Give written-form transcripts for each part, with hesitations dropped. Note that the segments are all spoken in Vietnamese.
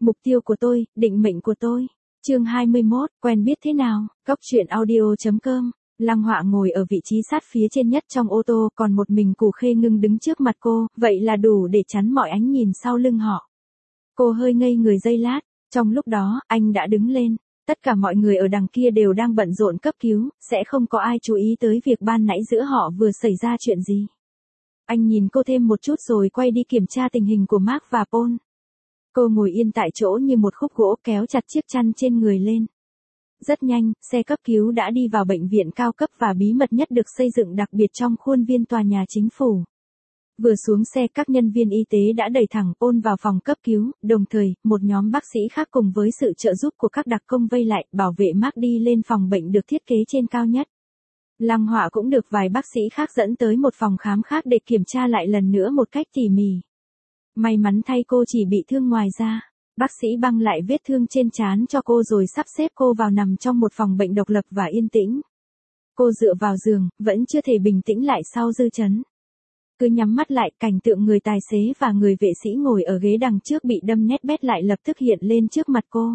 Mục tiêu của tôi, định mệnh của tôi. Chương 21, quen biết thế nào? Cốc truyện audio.com. Lăng Họa ngồi ở vị trí sát phía trên nhất trong ô tô, còn một mình Cù Khê Ngưng đứng trước mặt cô, vậy là đủ để chắn mọi ánh nhìn sau lưng họ. Cô hơi ngây người giây lát, trong lúc đó, anh đã đứng lên. Tất cả mọi người ở đằng kia đều đang bận rộn cấp cứu, sẽ không có ai chú ý tới việc ban nãy giữa họ vừa xảy ra chuyện gì. Anh nhìn cô thêm một chút rồi quay đi kiểm tra tình hình của Mark và Paul. Cô ngồi yên tại chỗ như một khúc gỗ, kéo chặt chiếc chăn trên người lên. Rất nhanh, xe cấp cứu đã đi vào bệnh viện cao cấp và bí mật nhất được xây dựng đặc biệt trong khuôn viên tòa nhà chính phủ. Vừa xuống xe, các nhân viên y tế đã đẩy thẳng Paul vào phòng cấp cứu, đồng thời, một nhóm bác sĩ khác cùng với sự trợ giúp của các đặc công vây lại, bảo vệ Mark đi lên phòng bệnh được thiết kế trên cao nhất. Lăng Họa cũng được vài bác sĩ khác dẫn tới một phòng khám khác để kiểm tra lại lần nữa một cách tỉ mỉ. May mắn thay cô chỉ bị thương ngoài da. Bác sĩ băng lại vết thương trên trán cho cô rồi sắp xếp cô vào nằm trong một phòng bệnh độc lập và yên tĩnh. Cô dựa vào giường, vẫn chưa thể bình tĩnh lại sau dư chấn. Cứ nhắm mắt lại, cảnh tượng người tài xế và người vệ sĩ ngồi ở ghế đằng trước bị đâm nét bét lại lập tức hiện lên trước mặt cô.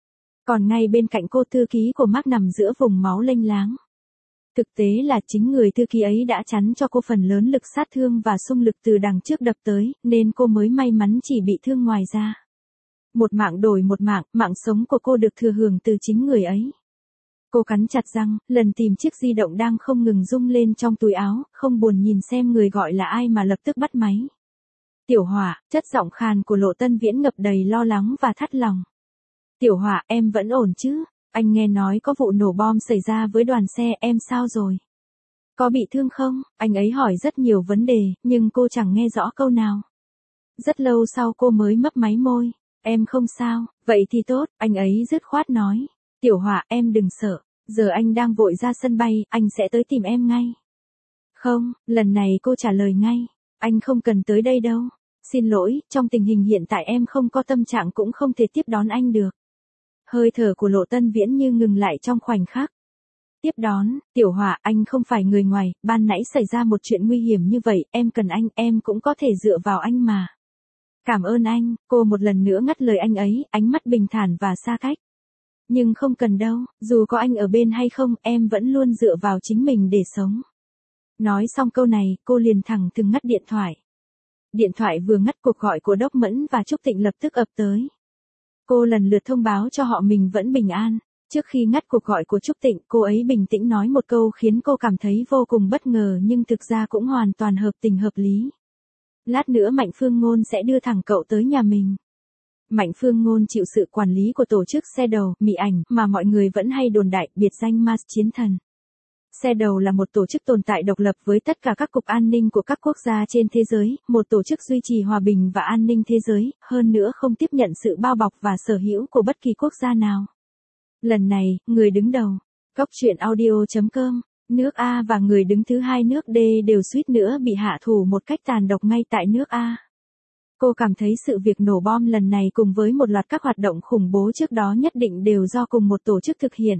Còn ngay bên cạnh cô, thư ký của Mark nằm giữa vùng máu lênh láng. Thực tế là chính người thư ký ấy đã chắn cho cô phần lớn lực sát thương và xung lực từ đằng trước đập tới, nên cô mới may mắn chỉ bị thương ngoài da. Một mạng đổi một mạng, mạng sống của cô được thừa hưởng từ chính người ấy. Cô cắn chặt răng, lần tìm chiếc di động đang không ngừng rung lên trong túi áo, không buồn nhìn xem người gọi là ai mà lập tức bắt máy. Tiểu Họa, chất giọng khàn của Lộ Tân Viễn ngập đầy lo lắng và thắt lòng. Tiểu Họa, em vẫn ổn chứ? Anh nghe nói có vụ nổ bom xảy ra với đoàn xe, em sao rồi? Có bị thương không? Anh ấy hỏi rất nhiều vấn đề, nhưng cô chẳng nghe rõ câu nào. Rất lâu sau cô mới mấp máy môi. Em không sao, vậy thì tốt, anh ấy dứt khoát nói. Tiểu Họa, em đừng sợ, giờ anh đang vội ra sân bay, anh sẽ tới tìm em ngay. Không, lần này cô trả lời ngay. Anh không cần tới đây đâu. Xin lỗi, trong tình hình hiện tại em không có tâm trạng cũng không thể tiếp đón anh được. Hơi thở của Lộ Tân Viễn như ngừng lại trong khoảnh khắc. Tiếp đón, Tiểu Họa, anh không phải người ngoài, ban nãy xảy ra một chuyện nguy hiểm như vậy, em cần anh, em cũng có thể dựa vào anh mà. Cảm ơn anh, cô một lần nữa ngắt lời anh ấy, ánh mắt bình thản và xa cách. Nhưng không cần đâu, dù có anh ở bên hay không, em vẫn luôn dựa vào chính mình để sống. Nói xong câu này, cô liền thẳng thừng ngắt điện thoại. Điện thoại vừa ngắt, cuộc gọi của Đốc Mẫn và Trúc Tịnh lập tức ập tới. Cô lần lượt thông báo cho họ mình vẫn bình an. Trước khi ngắt cuộc gọi của Trúc Tịnh, cô ấy bình tĩnh nói một câu khiến cô cảm thấy vô cùng bất ngờ nhưng thực ra cũng hoàn toàn hợp tình hợp lý. Lát nữa Mạnh Phương Ngôn sẽ đưa thẳng cậu tới nhà mình. Mạnh Phương Ngôn chịu sự quản lý của tổ chức Xe Đầu, Mị Ảnh, mà mọi người vẫn hay đồn đại, biệt danh Mars Chiến Thần. Xe Đầu là một tổ chức tồn tại độc lập với tất cả các cục an ninh của các quốc gia trên thế giới, một tổ chức duy trì hòa bình và an ninh thế giới, hơn nữa không tiếp nhận sự bao bọc và sở hữu của bất kỳ quốc gia nào. Lần này, người đứng đầu, Cốc truyện audio.com, nước A và người đứng thứ hai nước D đều suýt nữa bị hạ thủ một cách tàn độc ngay tại nước A. Cô cảm thấy sự việc nổ bom lần này cùng với một loạt các hoạt động khủng bố trước đó nhất định đều do cùng một tổ chức thực hiện.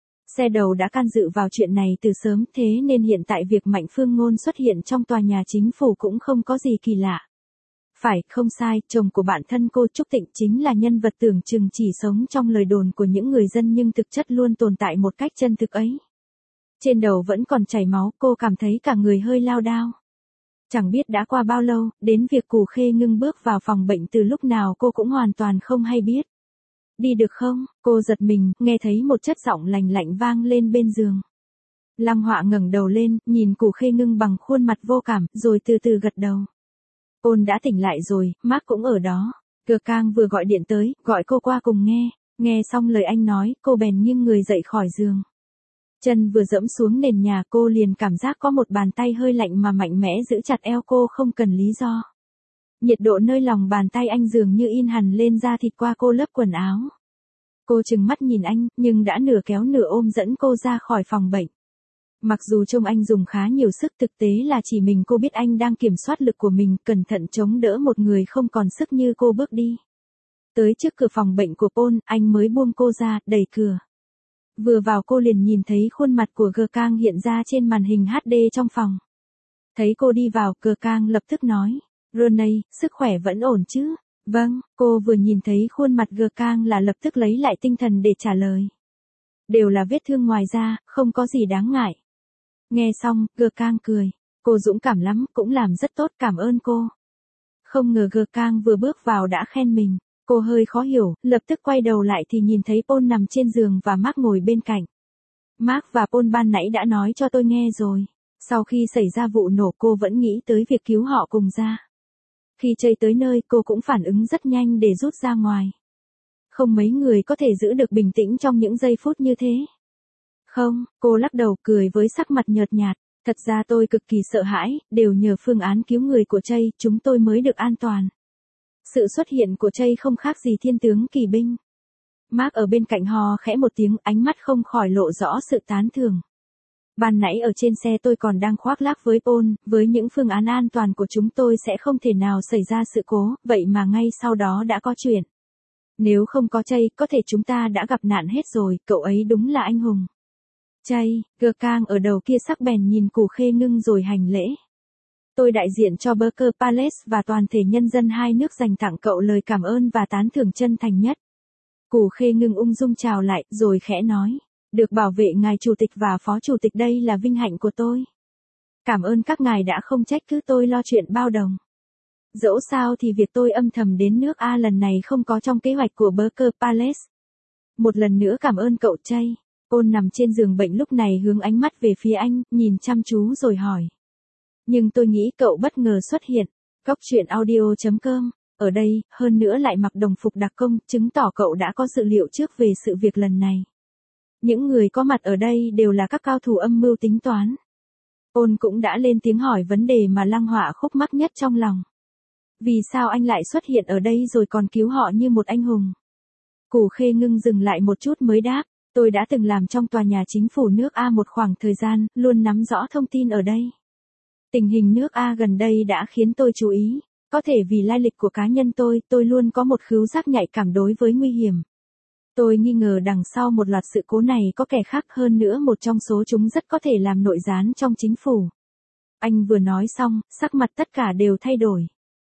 Xe Đầu đã can dự vào chuyện này từ sớm, thế nên hiện tại việc Mạnh Phương Ngôn xuất hiện trong tòa nhà chính phủ cũng không có gì kỳ lạ. Phải, không sai, chồng của bạn thân cô Trúc Tịnh chính là nhân vật tưởng chừng chỉ sống trong lời đồn của những người dân nhưng thực chất luôn tồn tại một cách chân thực ấy. Trên đầu vẫn còn chảy máu, cô cảm thấy cả người hơi lao đao. Chẳng biết đã qua bao lâu, đến việc Cù Khê Ngưng bước vào phòng bệnh từ lúc nào cô cũng hoàn toàn không hay biết. Đi được không? Cô giật mình, nghe thấy một chất giọng lành lạnh vang lên bên giường. Lăng Họa ngẩng đầu lên, nhìn Cù Khê Ngưng bằng khuôn mặt vô cảm, rồi từ từ gật đầu. Ôn đã tỉnh lại rồi, Mark cũng ở đó. Cờ Cang vừa gọi điện tới, gọi cô qua cùng nghe. Nghe xong lời anh nói, cô bèn nghiêng người dậy khỏi giường. Chân vừa dẫm xuống nền nhà, cô liền cảm giác có một bàn tay hơi lạnh mà mạnh mẽ giữ chặt eo cô không cần lý do. Nhiệt độ nơi lòng bàn tay anh dường như in hằn lên da thịt qua cô lớp quần áo. Cô trừng mắt nhìn anh, nhưng đã nửa kéo nửa ôm dẫn cô ra khỏi phòng bệnh. Mặc dù trông anh dùng khá nhiều sức, thực tế là chỉ mình cô biết anh đang kiểm soát lực của mình, cẩn thận chống đỡ một người không còn sức như cô bước đi. Tới trước cửa phòng bệnh của Paul, anh mới buông cô ra, đẩy cửa. Vừa vào cô liền nhìn thấy khuôn mặt của Cờ Cang hiện ra trên màn hình HD trong phòng. Thấy cô đi vào, Cờ Cang lập tức nói, Ronay, sức khỏe vẫn ổn chứ? Vâng, cô vừa nhìn thấy khuôn mặt Gờ Cang là lập tức lấy lại tinh thần để trả lời. Đều là vết thương ngoài da, không có gì đáng ngại. Nghe xong, Gờ Cang cười. Cô dũng cảm lắm, cũng làm rất tốt, cảm ơn cô. Không ngờ Gờ Cang vừa bước vào đã khen mình. Cô hơi khó hiểu, lập tức quay đầu lại thì nhìn thấy Paul nằm trên giường và Mark ngồi bên cạnh. Mark và Paul ban nãy đã nói cho tôi nghe rồi. Sau khi xảy ra vụ nổ cô vẫn nghĩ tới việc cứu họ cùng ra. Khi chạy tới nơi cô cũng phản ứng rất nhanh để rút ra ngoài. Không mấy người có thể giữ được bình tĩnh trong những giây phút như thế. Không, cô lắc đầu cười với sắc mặt nhợt nhạt. Thật ra tôi cực kỳ sợ hãi, đều nhờ phương án cứu người của Chây, chúng tôi mới được an toàn. Sự xuất hiện của Chây không khác gì thiên tướng kỳ binh. Mark ở bên cạnh hò khẽ một tiếng, ánh mắt không khỏi lộ rõ sự tán thưởng. Ban nãy ở trên xe tôi còn đang khoác lác với Paul, với những phương án an toàn của chúng tôi sẽ không thể nào xảy ra sự cố, vậy mà ngay sau đó đã có chuyện. Nếu không có Chây, có thể chúng ta đã gặp nạn hết rồi, cậu ấy đúng là anh hùng. Chây, Gờ Cang ở đầu kia sắc bèn nhìn Cù Khê Ngưng rồi hành lễ. Tôi đại diện cho Burger Palace và toàn thể nhân dân hai nước dành tặng cậu lời cảm ơn và tán thưởng chân thành nhất. Cù Khê Ngưng ung dung chào lại, rồi khẽ nói. Được bảo vệ ngài chủ tịch và phó chủ tịch đây là vinh hạnh của tôi. Cảm ơn các ngài đã không trách cứ tôi lo chuyện bao đồng. Dẫu sao thì việc tôi âm thầm đến nước A lần này không có trong kế hoạch của Burger Palace. Một lần nữa cảm ơn cậu Chây. Paul nằm trên giường bệnh lúc này hướng ánh mắt về phía anh, nhìn chăm chú rồi hỏi. Nhưng tôi nghĩ cậu bất ngờ xuất hiện. Góc truyện audio.com. Ở đây, hơn nữa lại mặc đồng phục đặc công, chứng tỏ cậu đã có dự liệu trước về sự việc lần này. Những người có mặt ở đây đều là các cao thủ âm mưu tính toán. Paul cũng đã lên tiếng hỏi vấn đề mà Lăng Họa khúc mắc nhất trong lòng. Vì sao anh lại xuất hiện ở đây rồi còn cứu họ như một anh hùng? Cù Khê Ngưng dừng lại một chút mới đáp. Tôi đã từng làm trong tòa nhà chính phủ nước A một khoảng thời gian, luôn nắm rõ thông tin ở đây. Tình hình nước A gần đây đã khiến tôi chú ý. Có thể vì lai lịch của cá nhân tôi luôn có một khứu giác nhạy cảm đối với nguy hiểm. Tôi nghi ngờ đằng sau một loạt sự cố này có kẻ khác, hơn nữa một trong số chúng rất có thể làm nội gián trong chính phủ. Anh vừa nói xong, sắc mặt tất cả đều thay đổi.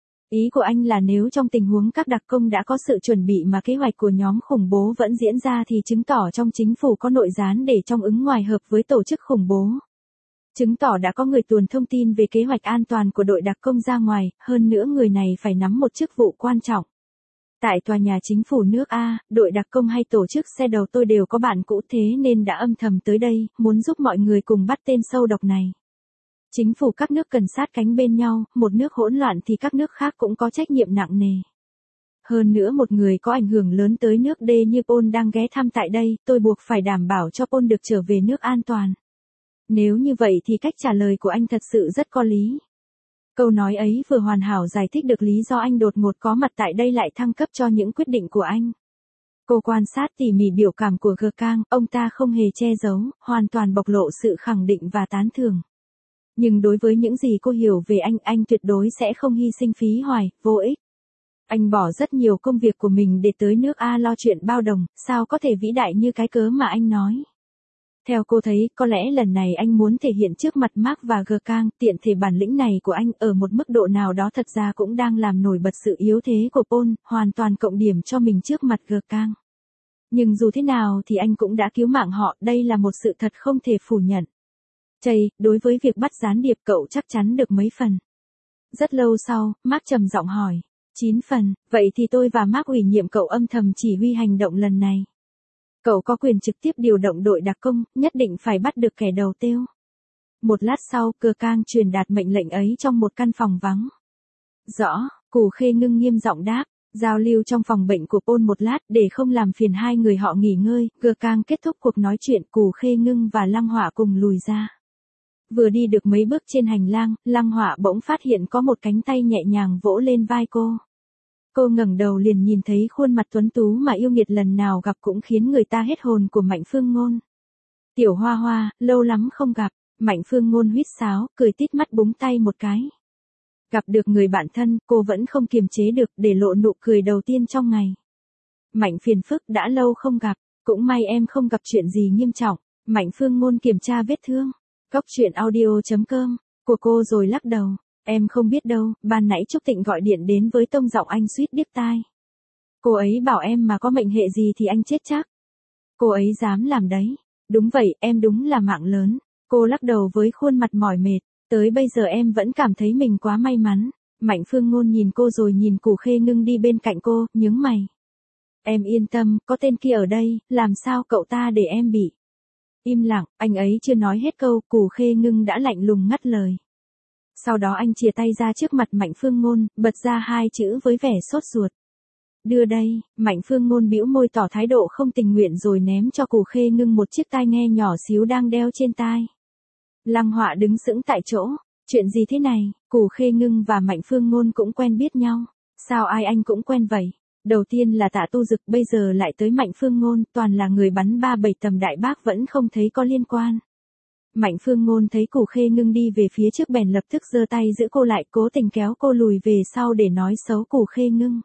Ý của anh là nếu trong tình huống các đặc công đã có sự chuẩn bị mà kế hoạch của nhóm khủng bố vẫn diễn ra thì chứng tỏ trong chính phủ có nội gián để trong ứng ngoài hợp với tổ chức khủng bố. Chứng tỏ đã có người tuồn thông tin về kế hoạch an toàn của đội đặc công ra ngoài, hơn nữa người này phải nắm một chức vụ quan trọng. Tại tòa nhà chính phủ nước A, đội đặc công hay tổ chức xe đầu tôi đều có bạn cũ, thế nên đã âm thầm tới đây, muốn giúp mọi người cùng bắt tên sâu độc này. Chính phủ các nước cần sát cánh bên nhau, một nước hỗn loạn thì các nước khác cũng có trách nhiệm nặng nề. Hơn nữa một người có ảnh hưởng lớn tới nước D như Paul đang ghé thăm tại đây, tôi buộc phải đảm bảo cho Paul được trở về nước an toàn. Nếu như vậy thì cách trả lời của anh thật sự rất có lý. Câu nói ấy vừa hoàn hảo giải thích được lý do anh đột ngột có mặt tại đây lại thăng cấp cho những quyết định của anh. Cô quan sát tỉ mỉ biểu cảm của Gờ Cang, ông ta không hề che giấu, hoàn toàn bộc lộ sự khẳng định và tán thưởng. Nhưng đối với những gì cô hiểu về anh tuyệt đối sẽ không hy sinh phí hoài, vô ích. Anh bỏ rất nhiều công việc của mình để tới nước A lo chuyện bao đồng, sao có thể vĩ đại như cái cớ mà anh nói. Theo cô thấy, có lẽ lần này anh muốn thể hiện trước mặt Mark và Gờ Cang, tiện thể bản lĩnh này của anh ở một mức độ nào đó thật ra cũng đang làm nổi bật sự yếu thế của Paul, hoàn toàn cộng điểm cho mình trước mặt Gờ Cang. Nhưng dù thế nào thì anh cũng đã cứu mạng họ, đây là một sự thật không thể phủ nhận. Chây, đối với việc bắt gián điệp cậu chắc chắn được mấy phần. Rất lâu sau, Mark trầm giọng hỏi. 9 phần, vậy thì tôi và Mark ủy nhiệm cậu âm thầm chỉ huy hành động lần này. Cậu có quyền trực tiếp điều động đội đặc công, nhất định phải bắt được kẻ đầu tiêu. Một lát sau, Gờ Cang truyền đạt mệnh lệnh ấy trong một căn phòng vắng. Rõ, Cù Khê Ngưng nghiêm giọng đáp. Giao lưu trong phòng bệnh của Paul một lát để không làm phiền hai người họ nghỉ ngơi, Gờ Cang kết thúc cuộc nói chuyện. Cù Khê Ngưng và Lăng Họa cùng lùi ra. Vừa đi được mấy bước trên hành lang, Lăng Họa bỗng phát hiện có một cánh tay nhẹ nhàng vỗ lên vai cô. Cô ngẩng đầu liền nhìn thấy khuôn mặt tuấn tú mà yêu nghiệt lần nào gặp cũng khiến người ta hết hồn của Mạnh Phương Ngôn. Tiểu Hoa Hoa, lâu lắm không gặp. Mạnh Phương Ngôn huýt sáo, cười tít mắt búng tay một cái. Gặp được người bạn thân, cô vẫn không kiềm chế được để lộ nụ cười đầu tiên trong ngày. Mạnh phiền phức, đã lâu không gặp, cũng may em không gặp chuyện gì nghiêm trọng. Mạnh Phương Ngôn kiểm tra vết thương. Góc truyện audio.com của cô rồi lắc đầu. Em không biết đâu, ban nãy Trúc Tịnh gọi điện đến với tông giọng anh suýt điếc tai. Cô ấy bảo em mà có mệnh hệ gì thì anh chết chắc. Cô ấy dám làm đấy. Đúng vậy, em đúng là mạng lớn. Cô lắc đầu với khuôn mặt mỏi mệt. Tới bây giờ em vẫn cảm thấy mình quá may mắn. Mạnh Phương Ngôn nhìn cô rồi nhìn Củ Khê Ngưng đi bên cạnh cô, nhướng mày. Em yên tâm, có tên kia ở đây, làm sao cậu ta để em bị. Im lặng, anh ấy chưa nói hết câu, Củ Khê Ngưng đã lạnh lùng ngắt lời. Sau đó anh chìa tay ra trước mặt Mạnh Phương Ngôn, bật ra hai chữ với vẻ sốt ruột. Đưa đây, Mạnh Phương Ngôn bĩu môi tỏ thái độ không tình nguyện rồi ném cho Củ Khê Ngưng một chiếc tai nghe nhỏ xíu đang đeo trên tai. Lăng Họa đứng sững tại chỗ, chuyện gì thế này, Củ Khê Ngưng và Mạnh Phương Ngôn cũng quen biết nhau, sao ai anh cũng quen vậy? Đầu tiên là Tạ Tu Dực, bây giờ lại tới Mạnh Phương Ngôn, toàn là người bắn 3-7 tầm đại bác vẫn không thấy có liên quan. Mạnh Phương Ngôn thấy Củ Khê Ngưng đi về phía trước bèn lập tức giơ tay giữ cô lại, cố tình kéo cô lùi về sau để nói xấu Củ Khê Ngưng.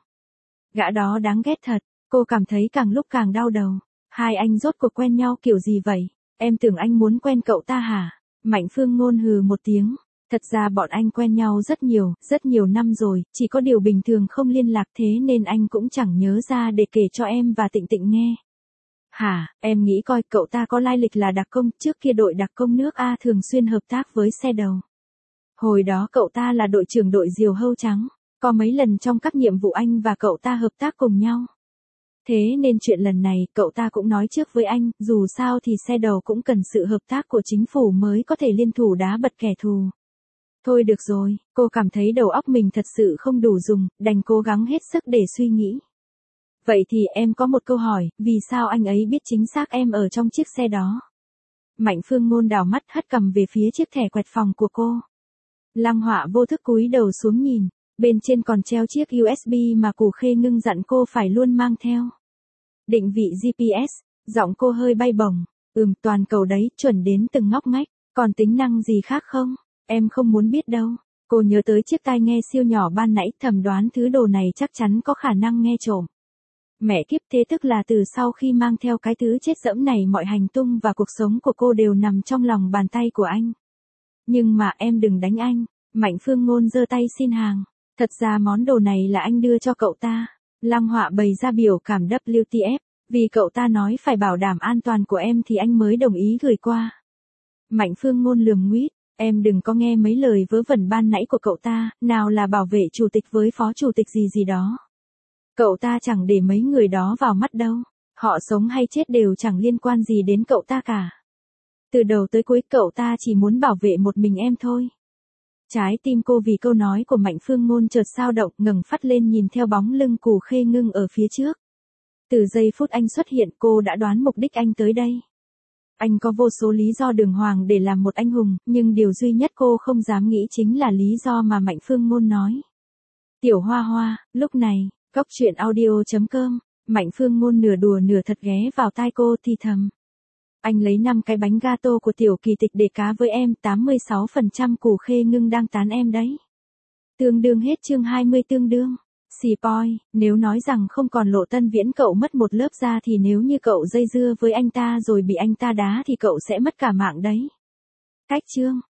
Gã đó đáng ghét thật, cô cảm thấy càng lúc càng đau đầu. Hai anh rốt cuộc quen nhau kiểu gì vậy? Em tưởng anh muốn quen cậu ta hả? Mạnh Phương Ngôn hừ một tiếng. Thật ra bọn anh quen nhau rất nhiều năm rồi, chỉ có điều bình thường không liên lạc thế nên anh cũng chẳng nhớ ra để kể cho em và Tịnh Tịnh nghe. Hả, em nghĩ coi cậu ta có lai lịch là đặc công, trước kia đội đặc công nước A thường xuyên hợp tác với xe đầu. Hồi đó cậu ta là đội trưởng đội diều hâu trắng, có mấy lần trong các nhiệm vụ anh và cậu ta hợp tác cùng nhau. Thế nên chuyện lần này cậu ta cũng nói trước với anh, dù sao thì xe đầu cũng cần sự hợp tác của chính phủ mới có thể liên thủ đá bật kẻ thù. Thôi được rồi, cô cảm thấy đầu óc mình thật sự không đủ dùng, đành cố gắng hết sức để suy nghĩ. Vậy thì em có một câu hỏi, vì sao anh ấy biết chính xác em ở trong chiếc xe đó? Mạnh Phương Ngôn đảo mắt hất cằm về phía chiếc thẻ quẹt phòng của cô. Lăng Họa vô thức cúi đầu xuống nhìn, bên trên còn treo chiếc USB mà Củ Khê Ngưng dặn cô phải luôn mang theo. Định vị GPS, giọng cô hơi bay bổng, toàn cầu đấy, chuẩn đến từng ngóc ngách, còn tính năng gì khác không? Em không muốn biết đâu. Cô nhớ tới chiếc tai nghe siêu nhỏ ban nãy, thầm đoán thứ đồ này chắc chắn có khả năng nghe trộm. Mẹ kiếp, thế tức là từ sau khi mang theo cái thứ chết dẫm này mọi hành tung và cuộc sống của cô đều nằm trong lòng bàn tay của anh. Nhưng mà em đừng đánh anh. Mạnh Phương Ngôn giơ tay xin hàng. Thật ra món đồ này là anh đưa cho cậu ta. Lăng Họa bày ra biểu cảm WTF. Vì cậu ta nói phải bảo đảm an toàn của em thì anh mới đồng ý gửi qua. Mạnh Phương Ngôn lườm nguýt. Em đừng có nghe mấy lời vớ vẩn ban nãy của cậu ta, nào là bảo vệ chủ tịch với phó chủ tịch gì đó. Cậu ta chẳng để mấy người đó vào mắt đâu. Họ sống hay chết đều chẳng liên quan gì đến cậu ta cả. Từ đầu tới cuối cậu ta chỉ muốn bảo vệ một mình em thôi. Trái tim cô vì câu nói của Mạnh Phương Ngôn chợt dao động, ngẩng phát lên nhìn theo bóng lưng Củ Khê Ngưng ở phía trước. Từ giây phút anh xuất hiện cô đã đoán mục đích anh tới đây. Anh có vô số lý do đường hoàng để làm một anh hùng, nhưng điều duy nhất cô không dám nghĩ chính là lý do mà Mạnh Phương Ngôn nói. Tiểu Hoa Hoa, lúc này, Cóc Truyện Audio.com, Mạnh Phương Ngôn nửa đùa nửa thật ghé vào tai cô thì thầm. Anh lấy 5 cái bánh gato của Tiểu Kỳ Tịch để cá với em, 86% Củ Khê Ngưng đang tán em đấy. Tương đương hết chương 20 tương đương. Spoil, nếu nói rằng không còn Lộ Tân Viễn cậu mất một lớp da thì nếu như cậu dây dưa với anh ta rồi bị anh ta đá thì cậu sẽ mất cả mạng đấy. Cách chương.